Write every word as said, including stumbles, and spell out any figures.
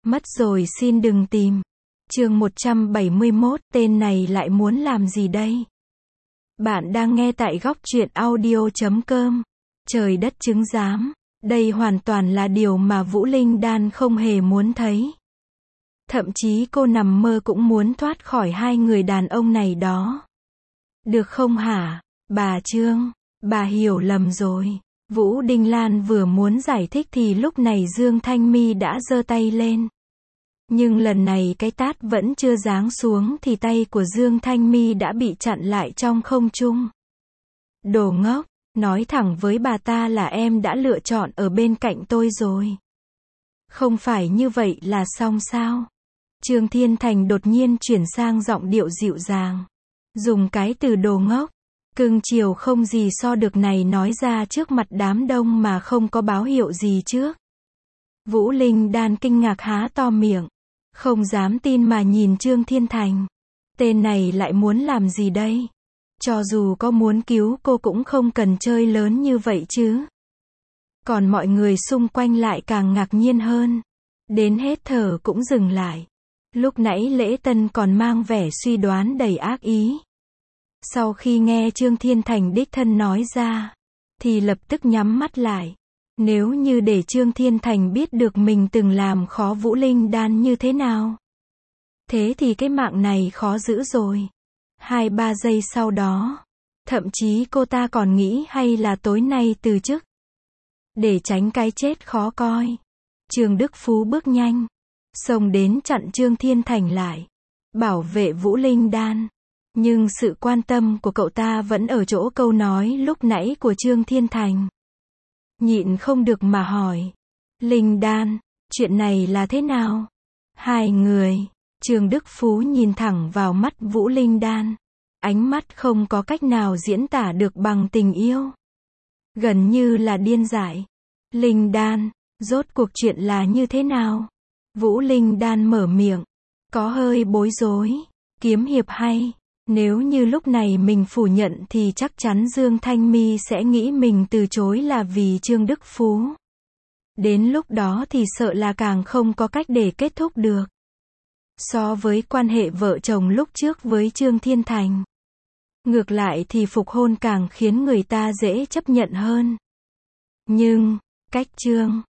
Mất rồi xin đừng tìm. Chương một trăm bảy mươi mốt, tên này lại muốn làm gì đây? Bạn đang nghe tại góc truyện audio chấm com. Trời đất chứng giám, đây hoàn toàn là điều mà Vũ Linh Đan không hề muốn thấy. Thậm chí cô nằm mơ cũng muốn thoát khỏi hai người đàn ông này đó. Được không hả, bà Trương? Bà hiểu lầm rồi. Vũ Đinh Lan vừa muốn giải thích thì lúc này Dương Thanh My đã giơ tay lên. Nhưng lần này cái tát vẫn chưa giáng xuống thì tay của Dương Thanh My đã bị chặn lại trong không trung. Đồ ngốc, nói thẳng với bà ta là em đã lựa chọn ở bên cạnh tôi rồi. Không phải như vậy là xong sao? Trương Thiên Thành đột nhiên chuyển sang giọng điệu dịu dàng. Dùng cái từ đồ ngốc, cưng chiều không gì so được này nói ra trước mặt đám đông mà không có báo hiệu gì trước. Vũ Linh Đan kinh ngạc há to miệng, không dám tin mà nhìn Trương Thiên Thành. Tên này lại muốn làm gì đây? Cho dù có muốn cứu cô cũng không cần chơi lớn như vậy chứ. Còn mọi người xung quanh lại càng ngạc nhiên hơn. Đến hết thở cũng dừng lại. Lúc nãy Lễ Tân còn mang vẻ suy đoán đầy ác ý. Sau khi nghe Trương Thiên Thành đích thân nói ra, thì lập tức nhắm mắt lại. Nếu như để Trương Thiên Thành biết được mình từng làm khó Vũ Linh Đan như thế nào, thế thì cái mạng này khó giữ rồi. Hai ba giây sau đó, thậm chí cô ta còn nghĩ hay là tối nay từ chức, để tránh cái chết khó coi. Trương Đức Phú bước nhanh, xông đến chặn Trương Thiên Thành lại, bảo vệ Vũ Linh Đan. Nhưng sự quan tâm của cậu ta vẫn ở chỗ câu nói lúc nãy của Trương Thiên Thành. Nhịn không được mà hỏi. Linh Đan, chuyện này là thế nào? Hai người. Trương Đức Phú nhìn thẳng vào mắt Vũ Linh Đan. Ánh mắt không có cách nào diễn tả được bằng tình yêu. Gần như là điên dại. Linh Đan, rốt cuộc chuyện là như thế nào? Vũ Linh Đan mở miệng. Có hơi bối rối. Kiếm hiệp hay. Nếu như lúc này mình phủ nhận thì chắc chắn Dương Thanh My sẽ nghĩ mình từ chối là vì Trương Đức Phú. Đến lúc đó thì sợ là càng không có cách để kết thúc được. So với quan hệ vợ chồng lúc trước với Trương Thiên Thành, ngược lại thì phục hôn càng khiến người ta dễ chấp nhận hơn. Nhưng, cách Trương